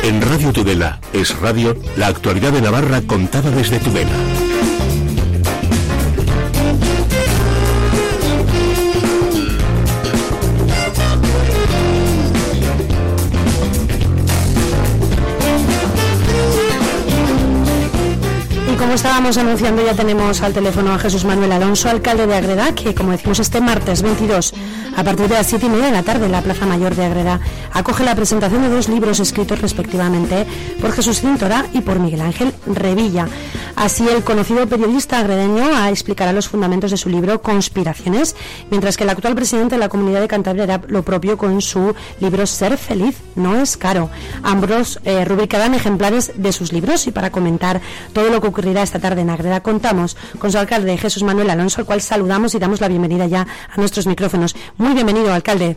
En Radio Tudela es radio, la actualidad de Navarra contada desde Tudela. Como estábamos anunciando, ya tenemos al teléfono a Jesús Manuel Alonso, alcalde de Ágreda, que, como decimos, este martes 22, a partir de las 7:30 de la tarde, en la Plaza Mayor de Ágreda, acoge la presentación de 2 libros escritos respectivamente por Jesús Cintora y por Miguel Ángel Revilla. Así, el conocido periodista agredeño explicará los fundamentos de su libro Conspiraciones, mientras que el actual presidente de la Comunidad de Cantabria hará lo propio con su libro Ser feliz no es caro. Ambos rubricarán ejemplares de sus libros, y para comentar todo lo que ocurrirá esta tarde en Ágreda, contamos con su alcalde, Jesús Manuel Alonso, al cual saludamos y damos la bienvenida ya a nuestros micrófonos. Muy bienvenido, alcalde.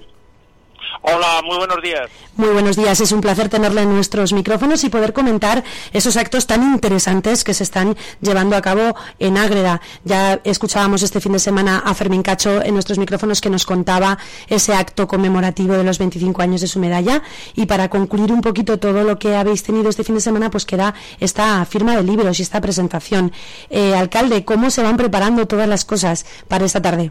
Hola, muy buenos días. Muy buenos días, es un placer tenerle en nuestros micrófonos y poder comentar esos actos tan interesantes que se están llevando a cabo en Ágreda. Ya escuchábamos este fin de semana a Fermín Cacho en nuestros micrófonos, que nos contaba ese acto conmemorativo de los 25 años de su medalla, y para concluir un poquito todo lo que habéis tenido este fin de semana, pues queda esta firma de libros y esta presentación. Alcalde, ¿cómo se van preparando todas las cosas para esta tarde?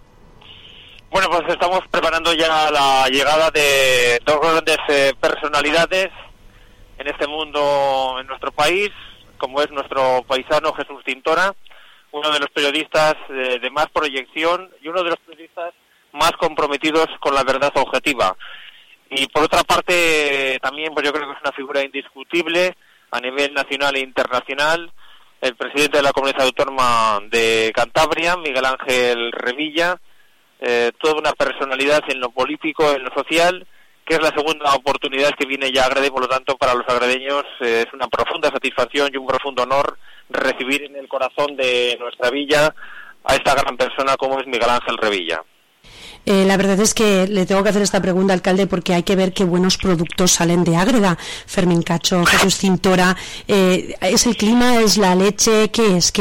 Bueno, pues estamos preparando ya la llegada de 2 grandes personalidades en este mundo, en nuestro país, como es nuestro paisano Jesús Cintora, uno de los periodistas de más proyección y uno de los periodistas más comprometidos con la verdad objetiva. Y por otra parte, también pues yo creo que es una figura indiscutible a nivel nacional e internacional, el presidente de la Comunidad Autónoma de Cantabria, Miguel Ángel Revilla, toda una personalidad en lo político, en lo social, que es la segunda oportunidad que viene ya a Ágreda, y por lo tanto para los agredeños es una profunda satisfacción y un profundo honor recibir en el corazón de nuestra villa a esta gran persona como es Miguel Ángel Revilla. La verdad es que le tengo que hacer esta pregunta, alcalde, porque hay que ver qué buenos productos salen de Ágreda. Fermín Cacho, Jesús Cintora, ¿es el clima, es la leche, qué es?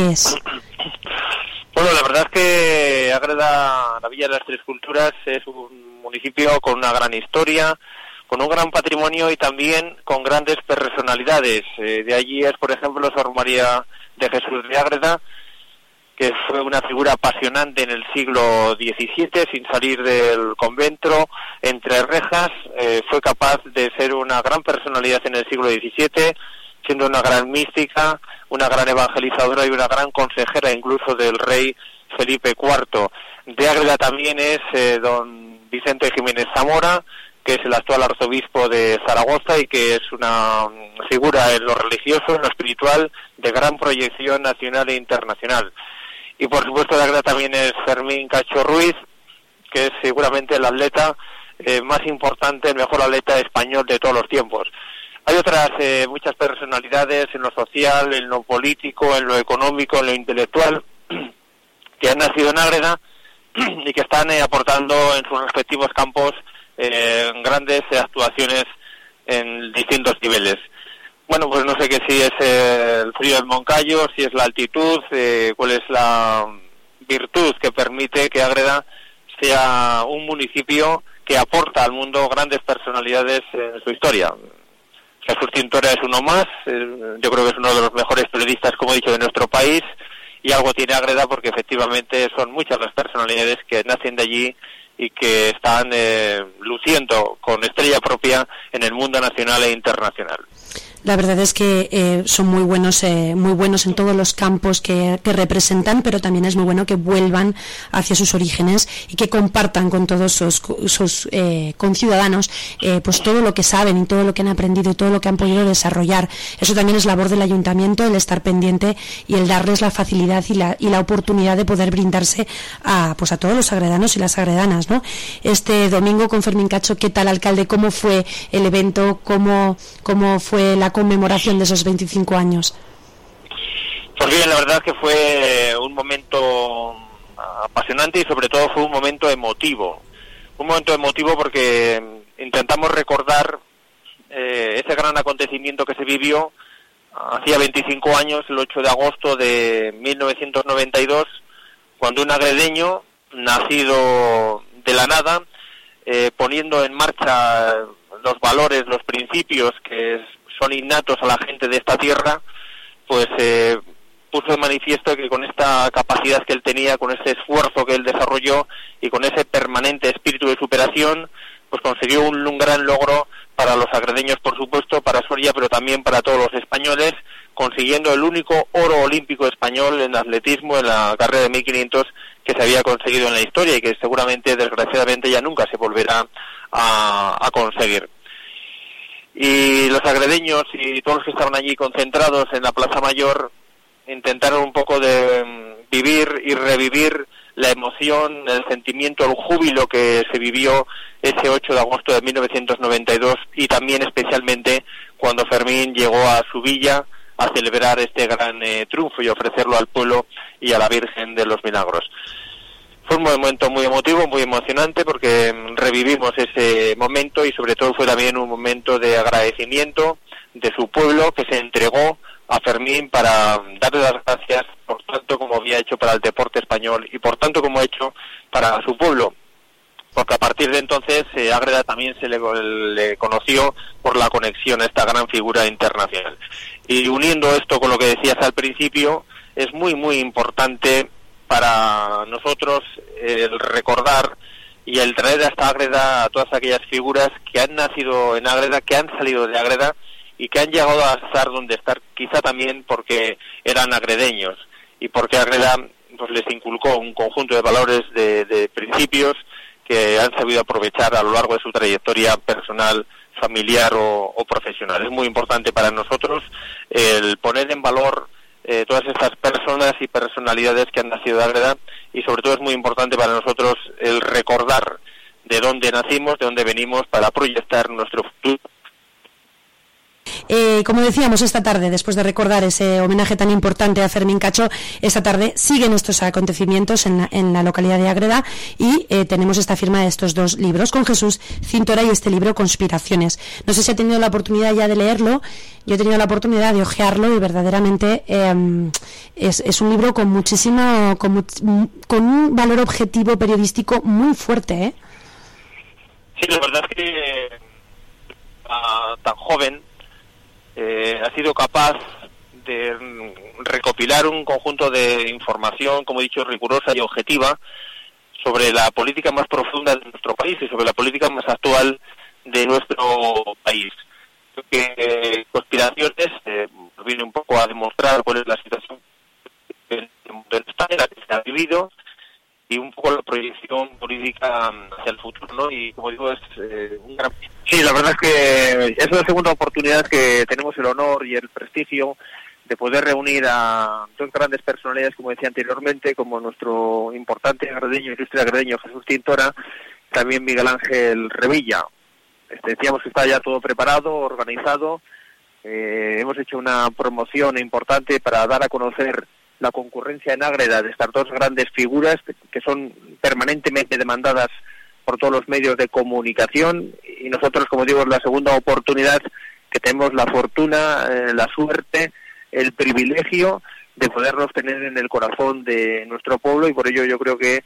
Bueno, la verdad es que Ágreda, la Villa de las Tres Culturas, es un municipio con una gran historia, con un gran patrimonio y también con grandes personalidades. De allí es, por ejemplo, Sor María de Jesús de Ágreda, que fue una figura apasionante en el siglo XVII, sin salir del convento, entre rejas, fue capaz de ser una gran personalidad en el siglo XVII, siendo una gran mística, una gran evangelizadora y una gran consejera incluso del rey Felipe IV. De Ágreda también es don Vicente Jiménez Zamora, que es el actual arzobispo de Zaragoza y que es una figura en lo religioso, en lo espiritual, de gran proyección nacional e internacional. Y por supuesto de Ágreda también es Fermín Cacho Ruiz, que es seguramente el atleta más importante, el mejor atleta español de todos los tiempos. Hay otras muchas personalidades en lo social, en lo político, en lo económico, en lo intelectual, que han nacido en Ágreda y que están aportando en sus respectivos campos grandes actuaciones en distintos niveles. Bueno, pues no sé qué si es el frío del Moncayo, si es la altitud, cuál es la virtud que permite que Ágreda sea un municipio que aporta al mundo grandes personalidades en su historia. Jesús Cintora es uno más, yo creo que es uno de los mejores periodistas, como he dicho, de nuestro país, y algo tiene Ágreda porque efectivamente son muchas las personalidades que nacen de allí y que están luciendo con estrella propia en el mundo nacional e internacional. La verdad es que son muy buenos en todos los campos que representan, pero también es muy bueno que vuelvan hacia sus orígenes y que compartan con todos sus conciudadanos pues todo lo que saben y todo lo que han aprendido y todo lo que han podido desarrollar. Eso también es labor del ayuntamiento, el estar pendiente y el darles la facilidad y la oportunidad de poder brindarse a todos los agredanos y las agredanas, ¿no? Este domingo con Fermín Cacho, ¿qué tal, alcalde? ¿Cómo fue el evento? ¿Cómo fue la conmemoración de esos 25 años? Pues bien, la verdad es que fue un momento apasionante y sobre todo fue un momento emotivo. Un momento emotivo porque intentamos recordar ese gran acontecimiento que se vivió hacía 25 años, el 8 de agosto de 1992, cuando un agredeño, nacido de la nada, poniendo en marcha los valores, los principios que son innatos a la gente de esta tierra, pues puso de manifiesto que con esta capacidad que él tenía, con ese esfuerzo que él desarrolló y con ese permanente espíritu de superación, pues consiguió un gran logro para los agredeños, por supuesto, para Soria, pero también para todos los españoles, consiguiendo el único oro olímpico español en atletismo, en la carrera de 1500, que se había conseguido en la historia y que seguramente, desgraciadamente, ya nunca se volverá a conseguir. Y los agredeños y todos los que estaban allí concentrados en la Plaza Mayor intentaron un poco de vivir y revivir la emoción, el sentimiento, el júbilo que se vivió ese 8 de agosto de 1992 y también especialmente cuando Fermín llegó a su villa a celebrar este gran triunfo y ofrecerlo al pueblo y a la Virgen de los Milagros. Fue un momento muy emotivo, muy emocionante, porque revivimos ese momento y sobre todo fue también un momento de agradecimiento de su pueblo, que se entregó a Fermín para darle las gracias por tanto como había hecho para el deporte español y por tanto como ha hecho para su pueblo, porque a partir de entonces Ágreda también se le conoció por la conexión a esta gran figura internacional. Y uniendo esto con lo que decías al principio, es muy muy importante para nosotros el recordar y el traer hasta Ágreda a todas aquellas figuras que han nacido en Ágreda, que han salido de Ágreda y que han llegado a estar donde estar, quizá también porque eran agredeños y porque Ágreda pues les inculcó un conjunto de valores, de principios que han sabido aprovechar a lo largo de su trayectoria personal, familiar o profesional. Es muy importante para nosotros el poner en valor todas estas personas y personalidades que han nacido de Ágreda, y sobre todo es muy importante para nosotros el recordar de dónde nacimos, de dónde venimos, para proyectar nuestro futuro. Como decíamos, esta tarde, después de recordar ese homenaje tan importante a Fermín Cacho, esta tarde siguen estos acontecimientos en la localidad de Ágreda y tenemos esta firma de estos dos libros con Jesús Cintora y este libro Conspiraciones. No sé si ha tenido la oportunidad ya de leerlo. Yo he tenido la oportunidad de hojearlo y verdaderamente es un libro con muchísimo, con un valor objetivo periodístico muy fuerte, ¿eh? Sí, la verdad es que tan joven ha sido capaz de recopilar un conjunto de información, como he dicho, rigurosa y objetiva sobre la política más profunda de nuestro país y sobre la política más actual de nuestro país. Creo que Conspiraciones viene un poco a demostrar cuál es la situación en la que se ha vivido y un poco la proyección política hacia el futuro, ¿no? Y como digo, es un gran... Sí, la verdad es que es la segunda oportunidad que tenemos el honor y el prestigio de poder reunir a dos grandes personalidades, como decía anteriormente, como nuestro importante agredeño, ilustre agredeño Jesús Cintora, también Miguel Ángel Revilla. Decíamos que está ya todo preparado, organizado. Hemos hecho una promoción importante para dar a conocer la concurrencia en Ágreda de estas dos grandes figuras que son permanentemente demandadas por todos los medios de comunicación, y nosotros, como digo, es la segunda oportunidad que tenemos la fortuna, la suerte, el privilegio de podernos tener en el corazón de nuestro pueblo, y por ello yo creo que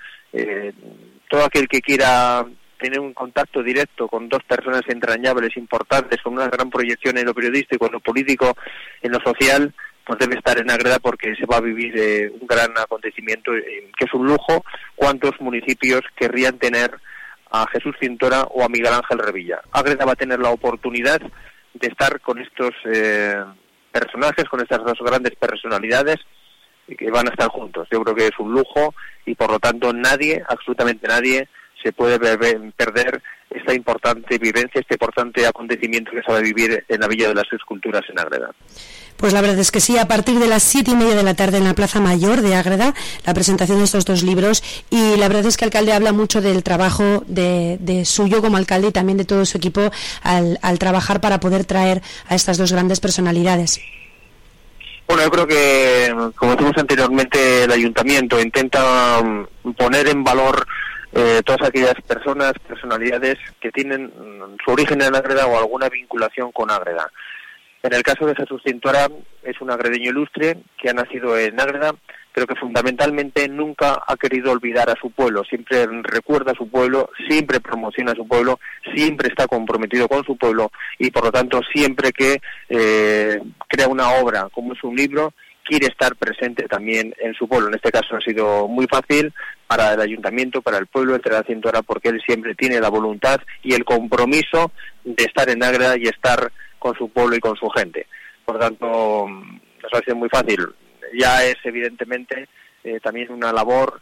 todo aquel que quiera tener un contacto directo con dos personas entrañables, importantes, con una gran proyección en lo periodístico, en lo político, en lo social, pues debe estar en Ágreda, porque se va a vivir un gran acontecimiento que es un lujo. ¿Cuántos municipios querrían tener a Jesús Cintora o a Miguel Ángel Revilla? Ágreda va a tener la oportunidad de estar con estos personajes, con estas dos grandes personalidades que van a estar juntos. Yo creo que es un lujo y por lo tanto nadie, absolutamente nadie, se puede perder esta importante vivencia, este importante acontecimiento que se va a vivir en la Villa de las Esculturas en Ágreda. Pues la verdad es que sí, a partir de las 7:30 de la tarde en la Plaza Mayor de Ágreda, la presentación de estos dos libros, y la verdad es que el alcalde habla mucho del trabajo de suyo como alcalde y también de todo su equipo al trabajar para poder traer a estas dos grandes personalidades. Bueno, yo creo que, como decimos anteriormente, el ayuntamiento intenta poner en valor todas aquellas personas, personalidades que tienen su origen en Ágreda o alguna vinculación con Ágreda. En el caso de Jesús Cintora, es un agredeño ilustre que ha nacido en Ágreda, pero que fundamentalmente nunca ha querido olvidar a su pueblo, siempre recuerda a su pueblo, siempre promociona a su pueblo, siempre está comprometido con su pueblo y por lo tanto siempre que crea una obra como es un libro, quiere estar presente también en su pueblo. En este caso ha sido muy fácil para el ayuntamiento, para el pueblo, entre la 100 horas, porque él siempre tiene la voluntad y el compromiso de estar en Ágreda y estar con su pueblo y con su gente. Por lo tanto, nos ha sido muy fácil. Ya es evidentemente también una labor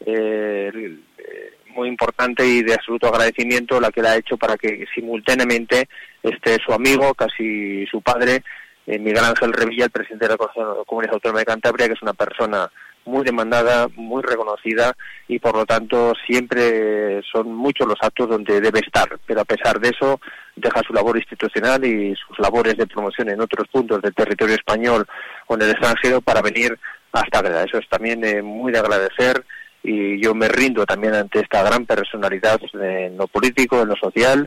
muy importante y de absoluto agradecimiento la que le ha hecho para que simultáneamente esté su amigo, casi su padre, Miguel Ángel Revilla, el presidente de la Comunidad Autónoma de Cantabria, que es una persona muy demandada, muy reconocida y por lo tanto siempre son muchos los actos donde debe estar, pero a pesar de eso deja su labor institucional y sus labores de promoción en otros puntos del territorio español o en el extranjero para venir hasta Ágreda. Eso es también muy de agradecer y yo me rindo también ante esta gran personalidad en lo político, en lo social.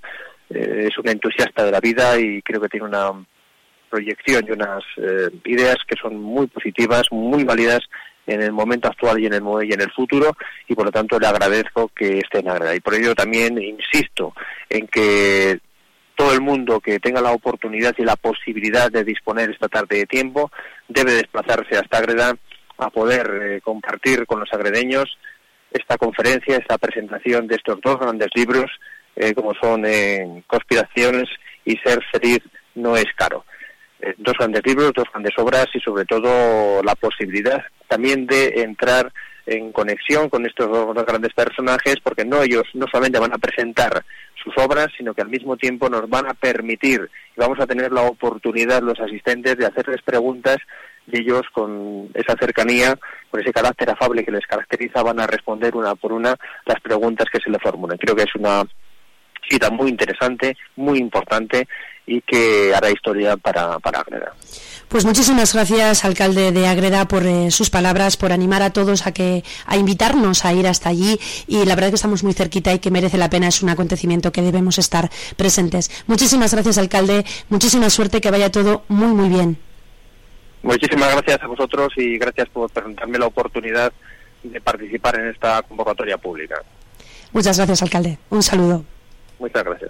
Es un entusiasta de la vida y creo que tiene una proyección y unas ideas que son muy positivas, muy válidas en el momento actual y en el futuro, y por lo tanto le agradezco que esté en Ágreda. Y por ello también insisto en que todo el mundo que tenga la oportunidad y la posibilidad de disponer esta tarde de tiempo debe desplazarse hasta Ágreda a poder compartir con los agredeños esta conferencia, esta presentación de estos dos grandes libros, como son Conspiraciones y Ser feliz no es caro. Dos grandes libros, dos grandes obras y sobre todo la posibilidad también de entrar en conexión con estos dos grandes personajes, porque ellos no solamente van a presentar sus obras, sino que al mismo tiempo nos van a permitir y vamos a tener la oportunidad los asistentes de hacerles preguntas y ellos con esa cercanía, con ese carácter afable que les caracteriza, van a responder una por una las preguntas que se le formulen. Creo que es una cita muy interesante, muy importante y que hará historia para Ágreda. Pues muchísimas gracias, alcalde de Ágreda, por sus palabras, por animar a todos a invitarnos a ir hasta allí, y la verdad es que estamos muy cerquita y que merece la pena, es un acontecimiento que debemos estar presentes. Muchísimas gracias, alcalde, muchísima suerte, que vaya todo muy muy bien. Muchísimas gracias a vosotros y gracias por darme la oportunidad de participar en esta convocatoria pública. Muchas gracias, alcalde. Un saludo. Muchas gracias.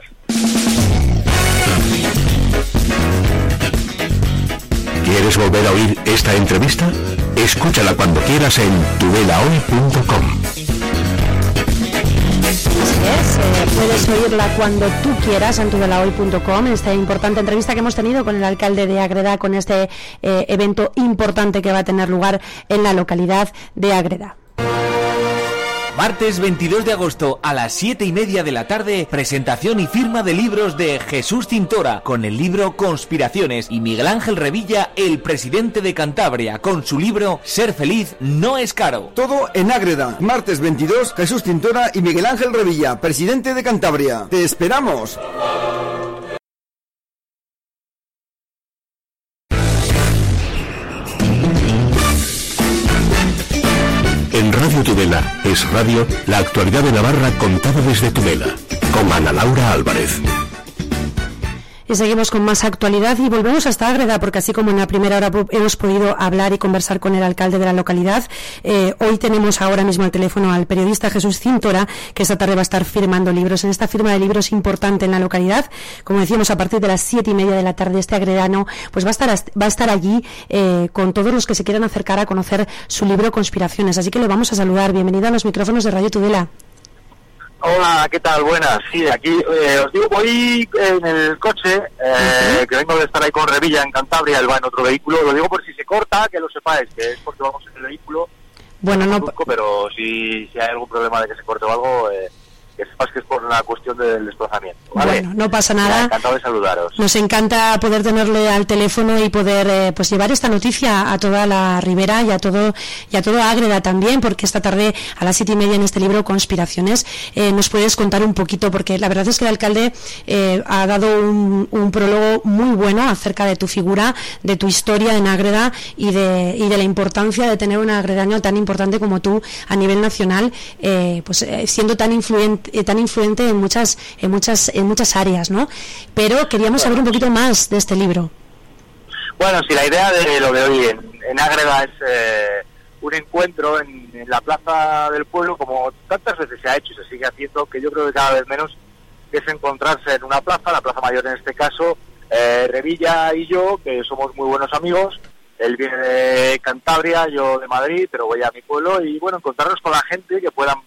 ¿Quieres volver a oír esta entrevista? Escúchala cuando quieras en tudelahoy.com. Así es, puedes oírla cuando tú quieras en tudelahoy.com, esta importante entrevista que hemos tenido con el alcalde de Ágreda, con este evento importante que va a tener lugar en la localidad de Ágreda. Martes 22 de agosto a las 7:30 de la tarde, presentación y firma de libros de Jesús Cintora, con el libro Conspiraciones, y Miguel Ángel Revilla, el presidente de Cantabria, con su libro Ser feliz no es caro. Todo en Ágreda, martes 22, Jesús Cintora y Miguel Ángel Revilla, presidente de Cantabria. ¡Te esperamos! En Radio Tudela es radio, la actualidad de Navarra contada desde Tudela, con Ana Laura Álvarez. Y seguimos con más actualidad y volvemos hasta Ágreda, porque así como en la primera hora hemos podido hablar y conversar con el alcalde de la localidad, hoy tenemos ahora mismo al teléfono al periodista Jesús Cintora, que esta tarde va a estar firmando libros. En esta firma de libros importante en la localidad, como decíamos, a partir de las 7:30 de la tarde, este agredano pues va a estar allí con todos los que se quieran acercar a conocer su libro Conspiraciones. Así que le vamos a saludar. Bienvenido a los micrófonos de Radio Tudela. Hola, ¿qué tal? Buenas. Sí, aquí os digo, voy en el coche, que vengo de estar ahí con Revilla en Cantabria, él va en otro vehículo. Lo digo por si se corta, que lo sepáis, que es porque vamos en el vehículo. Bueno, no. Pero si hay algún problema de que se corte o algo, que sepas que es por la cuestión del desplazamiento, ¿vale? Bueno, no pasa nada. Encantado de saludaros. Nos encanta poder tenerle al teléfono y poder pues llevar esta noticia a toda la Ribera y a todo Ágreda también, porque esta tarde a las 7:30 en este libro Conspiraciones nos puedes contar un poquito, porque la verdad es que el alcalde ha dado un prólogo muy bueno acerca de tu figura, de tu historia en Ágreda y de la importancia de tener un agredaño tan importante como tú a nivel nacional, siendo tan influyente en muchas áreas, ¿no? Pero queríamos saber un poquito más de este libro. Bueno, si la idea de lo de hoy en Ágreda es un encuentro en la plaza del pueblo, como tantas veces se ha hecho y se sigue haciendo, que yo creo que cada vez menos, que es encontrarse en una plaza, la Plaza Mayor en este caso, Revilla y yo, que somos muy buenos amigos. Él viene de Cantabria, yo de Madrid, pero voy a mi pueblo, y bueno, encontrarnos con la gente que puedan,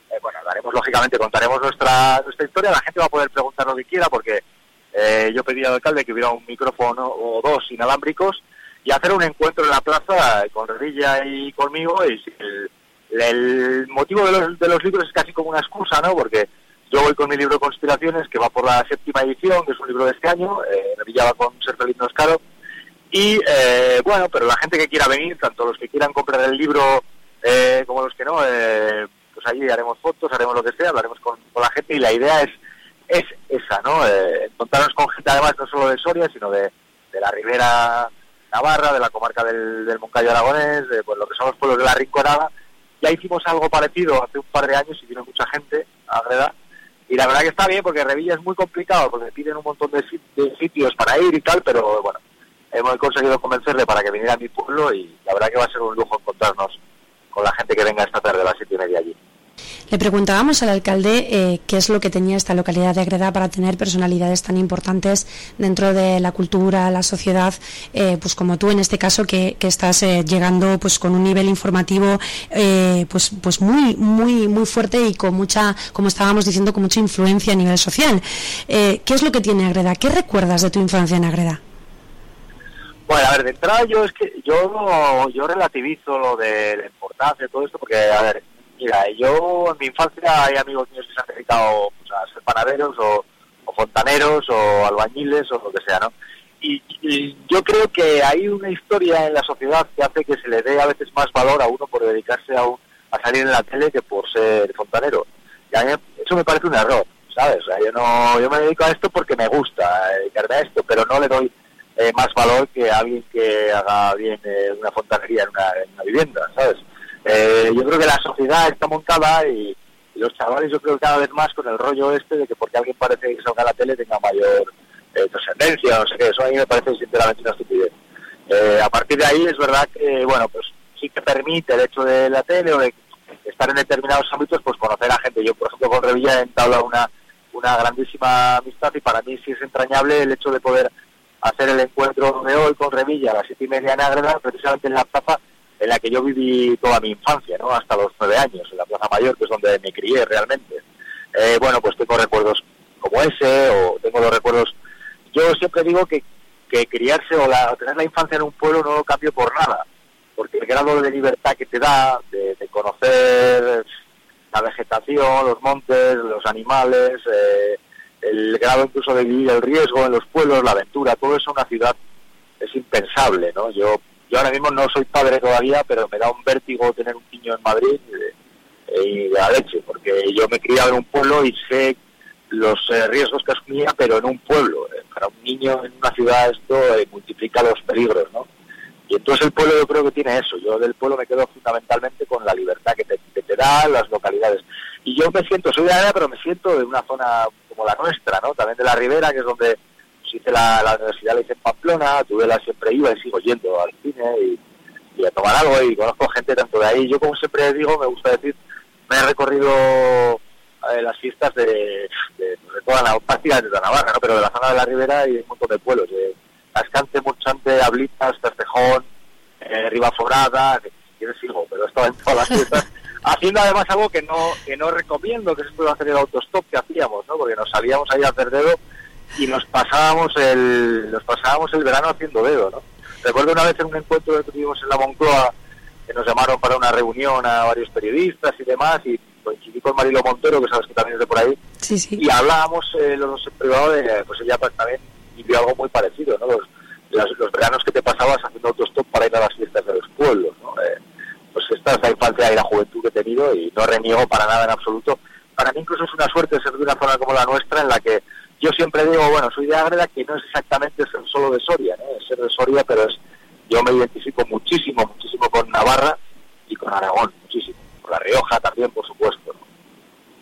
contaremos nuestra historia, la gente va a poder preguntar lo que quiera, porque yo pedí al alcalde que hubiera un micrófono o dos inalámbricos, y hacer un encuentro en la plaza con Revilla y conmigo, y el motivo de los libros es casi como una excusa, ¿no? Porque yo voy con mi libro Conspiraciones, que va por la 7ª edición, que es un libro de este año, Revilla va con Ser Feliz No es Caro, y pero la gente que quiera venir, tanto los que quieran comprar el libro como los que no, pues allí haremos fotos, haremos lo que sea, hablaremos con la gente, y la idea es esa, ¿no? Encontrarnos con gente además no solo de Soria, sino de la Ribera Navarra, de la comarca del Moncayo Aragonés, de pues lo que son los pueblos de la Rinconada. Ya hicimos algo parecido hace un par de años y vino mucha gente a Agreda, y la verdad que está bien, porque Revilla es muy complicado, porque piden un montón de sitios para ir y tal, pero bueno, hemos conseguido convencerle para que viniera a mi pueblo, y la verdad que va a ser un lujo encontrarnos con la gente que venga esta tarde a las 7:30 allí. Le preguntábamos al alcalde qué es lo que tenía esta localidad de Agreda para tener personalidades tan importantes dentro de la cultura, la sociedad, pues como tú en este caso, que estás llegando pues con un nivel informativo pues muy muy muy fuerte y con mucha, como estábamos diciendo, con mucha influencia a nivel social. ¿Qué es lo que tiene Agreda? ¿Qué recuerdas de tu infancia en Agreda? Bueno, a ver, de entrada yo relativizo lo de la importancia de todo esto, porque, a ver, mira, yo en mi infancia hay amigos míos que se han dedicado pues, a ser panaderos o fontaneros o albañiles o lo que sea, ¿no? Y yo creo que hay una historia en la sociedad que hace que se le dé a veces más valor a uno por dedicarse a salir en la tele que por ser fontanero. Y a mí eso me parece un error, ¿sabes? O sea, yo me dedico a esto porque me gusta dedicarme a esto, pero no le doy más valor que alguien que haga bien una fontanería en una vivienda, ¿sabes? Yo creo que la sociedad está montada y los chavales, yo creo que cada vez más con el rollo de que porque alguien parece que salga a la tele tenga mayor trascendencia, no sé qué, eso a mí me parece sinceramente una estupidez. A partir de ahí es verdad que, bueno, pues sí que permite el hecho de la tele o de estar en determinados ámbitos, pues conocer a gente. Yo, por ejemplo, con Revilla he entablado una grandísima amistad, y para mí sí es entrañable el hecho de poder hacer el encuentro de hoy con Revilla a las 7:30 en Agreda, precisamente en la plaza en la que yo viví toda mi infancia, ¿no? Hasta los 9 años, en la Plaza Mayor, que es donde me crié realmente. Pues tengo recuerdos como ese, o tengo los recuerdos. Yo siempre digo que criarse o tener la infancia en un pueblo no lo cambio por nada, porque el grado de libertad que te da, de conocer la vegetación, los montes, los animales, el grado incluso de vivir el riesgo en los pueblos, la aventura, todo eso en una ciudad es impensable, ¿no? Yo ahora mismo no soy padre todavía, pero me da un vértigo tener un niño en Madrid y de la leche, porque yo me he criado en un pueblo y sé los riesgos que asumía, pero en un pueblo. Para un niño en una ciudad esto multiplica los peligros, ¿no? Y entonces el pueblo yo creo que tiene eso. Yo del pueblo me quedo fundamentalmente con la libertad que te da las localidades. Y yo soy de Agreda, pero me siento de una zona como la nuestra, ¿no? También de la Ribera, que es donde hice la universidad, la hice en Pamplona, Tudela siempre iba y sigo yendo al cine y a tomar algo, y conozco gente tanto de ahí. Yo, como siempre digo, me gusta decir, me he recorrido las fiestas de toda la práctica de la Navarra, ¿no? Pero de la zona de la Ribera y un montón de pueblos, de Ascante, Murchante, Ablitas, Castejón, Ribaforada, que sigo, pero he estado en todas las fiestas, haciendo además algo que no recomiendo, que es esto de hacer el autostop que hacíamos, ¿no? Porque nos salíamos ahí a hacer dedo y nos pasábamos el verano haciendo dedo, ¿no? Recuerdo una vez en un encuentro que tuvimos en la Moncloa, que nos llamaron para una reunión a varios periodistas y demás, y coincidí con Marilo Montero, que sabes que también es de por ahí, sí. Y hablábamos los dos en privado de, pues ella también vivió algo muy parecido, ¿no? Los veranos que te pasabas haciendo autostop para ir a las fiestas de los pueblos, ¿no? Pues esta es la infancia y la juventud que he tenido, y no reniego para nada en absoluto. Para mí incluso es una suerte ser de una zona como la nuestra, en la que yo siempre digo, bueno, soy de Agreda, que no es exactamente ser solo de Soria, ¿no? Es ser de Soria, pero yo me identifico muchísimo con Navarra y con Aragón, muchísimo. Con La Rioja también, por supuesto, ¿no?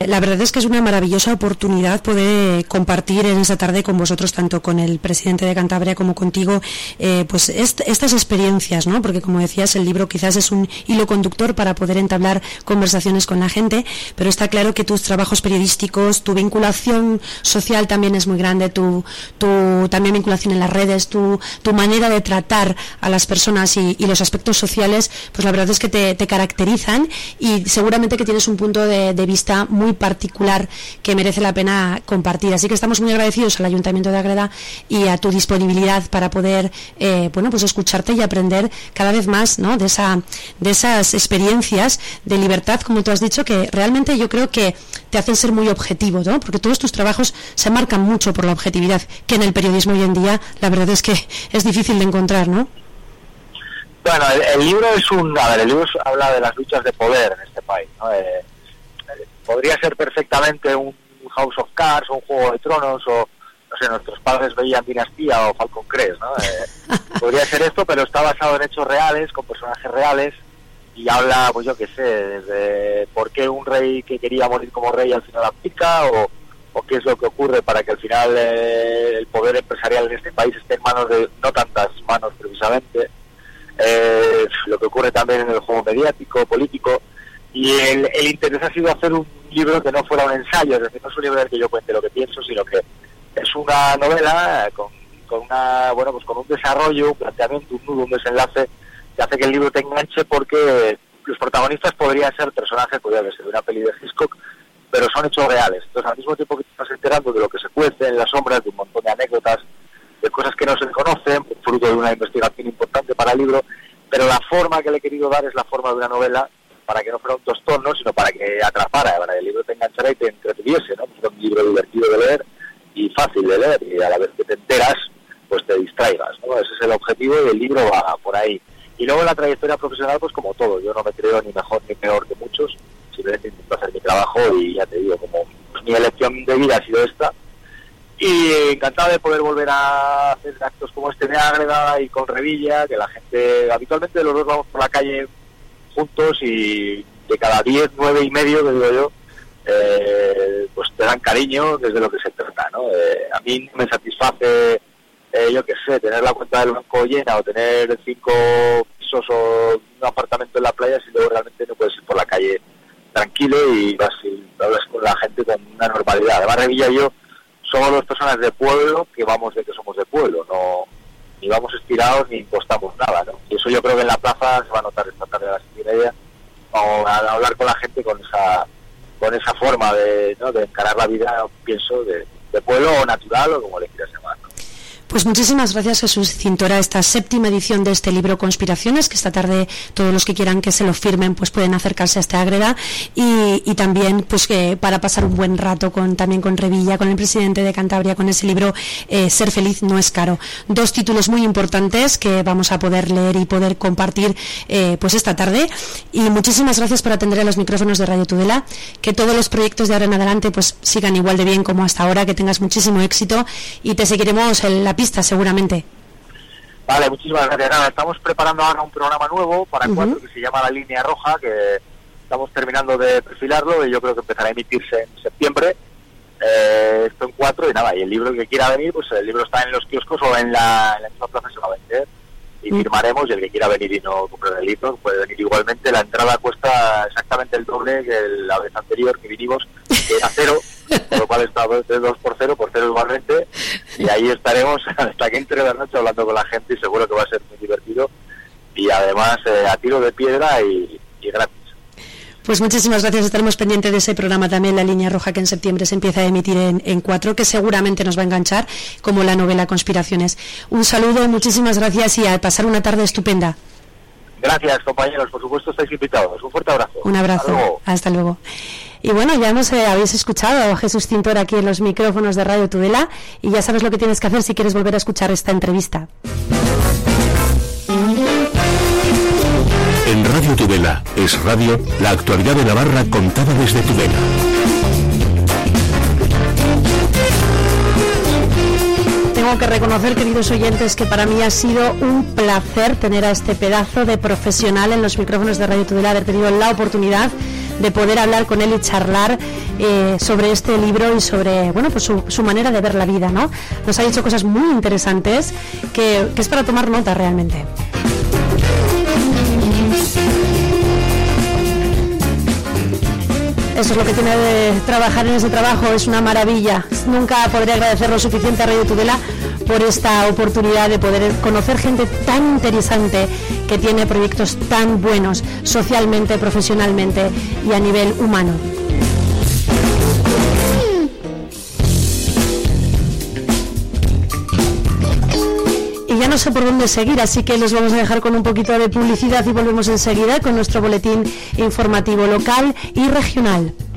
La verdad es que es una maravillosa oportunidad poder compartir en esta tarde con vosotros, tanto con el presidente de Cantabria como contigo, pues estas experiencias, ¿no? Porque como decías, el libro quizás es un hilo conductor para poder entablar conversaciones con la gente, pero está claro que tus trabajos periodísticos, tu vinculación social también es muy grande, tu también vinculación en las redes, tu manera de tratar a las personas y los aspectos sociales, pues la verdad es que te caracterizan, y seguramente que tienes un punto de vista muy particular que merece la pena compartir. Así que estamos muy agradecidos al Ayuntamiento de Ágreda y a tu disponibilidad para poder pues escucharte y aprender cada vez más, ¿no? de esas experiencias de libertad, como tú has dicho, que realmente yo creo que te hacen ser muy objetivo, ¿no? Porque todos tus trabajos se marcan mucho por la objetividad, que en el periodismo hoy en día la verdad es que es difícil de encontrar, ¿no? Bueno, el libro habla de las luchas de poder en este país, ¿no? Podría ser perfectamente un House of Cards o un Juego de Tronos, o no sé, nuestros padres veían Dinastía o Falcon Crest, ¿no? Podría ser esto, pero está basado en hechos reales, con personajes reales, y habla, pues yo qué sé, desde por qué un rey que quería morir como rey al final abdica, o qué es lo que ocurre para que al final el poder empresarial en este país esté en manos de no tantas manos precisamente, lo que ocurre también en el juego mediático, político. Y el interés ha sido hacer un libro que no fuera un ensayo, es decir, no es un libro en el que yo cuente lo que pienso, sino que es una novela con un desarrollo, un planteamiento, un nudo, un desenlace que hace que el libro te enganche, porque los protagonistas podrían ser personajes, podría ser de una peli de Hitchcock, pero son hechos reales. Entonces, al mismo tiempo que te estás enterando de lo que se cuece en las sombras, de un montón de anécdotas, de cosas que no se conocen, fruto de una investigación importante para el libro, pero la forma que le he querido dar es la forma de una novela, para que no fuera un tostón, ¿no? Sino para que atrapara, para que el libro te enganchara y te entretuviese, ¿no? Es un libro divertido de leer y fácil de leer, y a la vez que te enteras, pues te distraigas, ¿no? Ese es el objetivo, y el libro va por ahí. Y luego la trayectoria profesional, pues como todo, yo no me creo ni mejor ni peor que muchos, simplemente intento hacer mi trabajo, y ya te digo, como pues, mi elección de vida ha sido esta, y encantado de poder volver a hacer actos como este de Ágreda y con Revilla, que la gente, habitualmente los dos vamos por la calle juntos, y de cada 10, 9 y medio, que digo yo, pues te dan cariño desde lo que se trata, ¿no? A mí me satisface, yo qué sé, tener la cuenta del banco llena, o tener 5 pisos o un apartamento en la playa, si luego realmente no puedes ir por la calle tranquilo y vas y hablas con la gente con una normalidad. Además, Revilla y yo somos dos personas de pueblo que vamos de que somos de pueblo, no ni vamos estirados ni impostamos nada, ¿no? Y eso yo creo que en la plaza se va a notar esta tarde a las 7:30, o a hablar con la gente con esa forma de, ¿no?, de encarar la vida, pienso, de pueblo o natural, o como le quieras llamar, ¿no? Pues muchísimas gracias, Jesús Cintora, esta 7ª edición de este libro Conspiraciones, que esta tarde todos los que quieran que se lo firmen pues pueden acercarse a esta Ágreda, y también pues que para pasar un buen rato también con Revilla, con el presidente de Cantabria, con ese libro Ser feliz no es caro. 2 títulos muy importantes que vamos a poder leer y poder compartir pues esta tarde, y muchísimas gracias por atender a los micrófonos de Radio Tudela, que todos los proyectos de ahora en adelante pues sigan igual de bien como hasta ahora, que tengas muchísimo éxito, y te seguiremos en la pista seguramente. Vale, muchísimas gracias. Nada, estamos preparando ahora un programa nuevo para 4 que se llama La Línea Roja, que estamos terminando de perfilarlo, y yo creo que empezará a emitirse en septiembre. Esto en 4, y nada, y el libro que quiera venir, pues el libro está en los kioscos o en la misma plaza se va a vender, y firmaremos, y el que quiera venir y no comprar el libro puede venir igualmente. La entrada cuesta exactamente el doble que la vez anterior que vinimos, que era 0, por lo cual está de 2 por 0 igualmente, y ahí estaremos hasta que entre la noche hablando con la gente, y seguro que va a ser muy divertido, y además a tiro de piedra y gratis. Pues muchísimas gracias, estaremos pendientes de ese programa también, La Línea Roja, que en septiembre se empieza a emitir en 4, que seguramente nos va a enganchar, como la novela Conspiraciones. Un saludo, muchísimas gracias, y a pasar una tarde estupenda. Gracias, compañeros, por supuesto estáis invitados. Un fuerte abrazo. Un abrazo, hasta luego. Y bueno, ya habéis escuchado a Jesús Cintora aquí en los micrófonos de Radio Tudela, y ya sabes lo que tienes que hacer si quieres volver a escuchar esta entrevista. En Radio Tudela es radio, la actualidad de Navarra contada desde Tudela. Tengo que reconocer, queridos oyentes, que para mí ha sido un placer tener a este pedazo de profesional en los micrófonos de Radio Tudela, haber tenido la oportunidad de poder hablar con él y charlar sobre este libro y sobre, bueno, pues su manera de ver la vida, ¿no? Nos ha dicho cosas muy interesantes que es para tomar nota realmente. Eso es lo que tiene de trabajar en ese trabajo, es una maravilla. Nunca podré agradecer lo suficiente a Radio Tudela por esta oportunidad de poder conocer gente tan interesante que tiene proyectos tan buenos socialmente, profesionalmente y a nivel humano. Ya no sé por dónde seguir, así que les vamos a dejar con un poquito de publicidad y volvemos enseguida con nuestro boletín informativo local y regional.